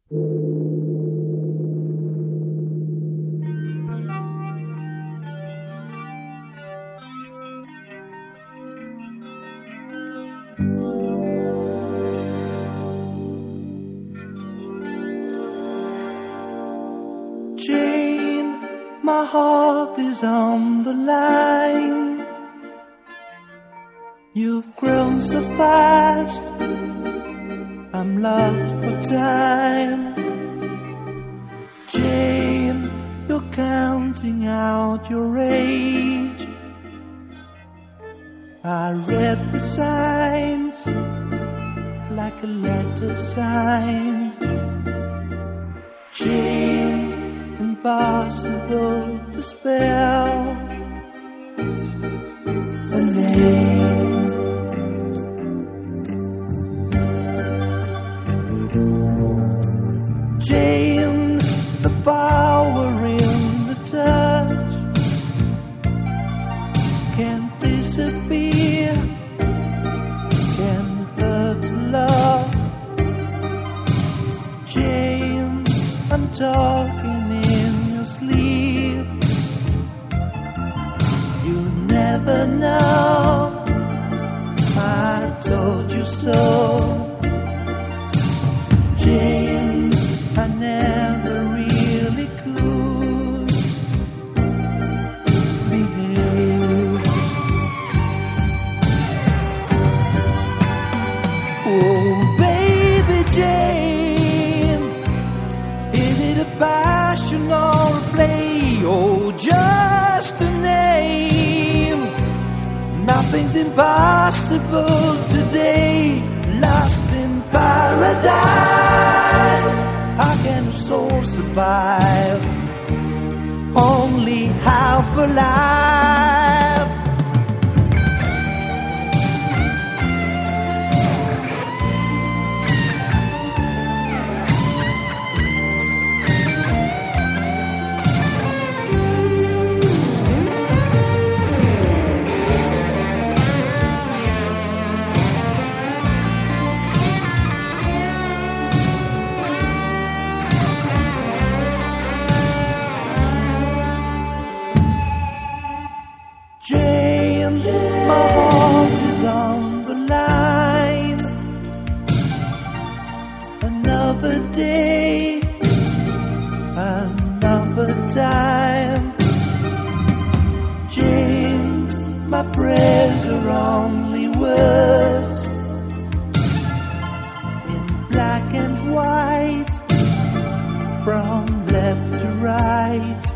Jane, my heart is on the line. You've grown so fast, I'm lost for time. Jane, you're counting out your age. I read the signs like a letter signed. Jane, impossible to spell a name. Jane, the power in the touch can't disappear, can hurt a lot. Jane, I'm talking in your sleep. You never know, I told you so. Jane, I never really could behave. Oh, baby Jane, is it a passion or a play? Oh, just a name. Nothing's impossible today. Lost in paradise, how can a soul survive? Only half alive. Jane, my heart is on the line. Another day, another time. Jane, my prayers are only words in black and white, from left to right.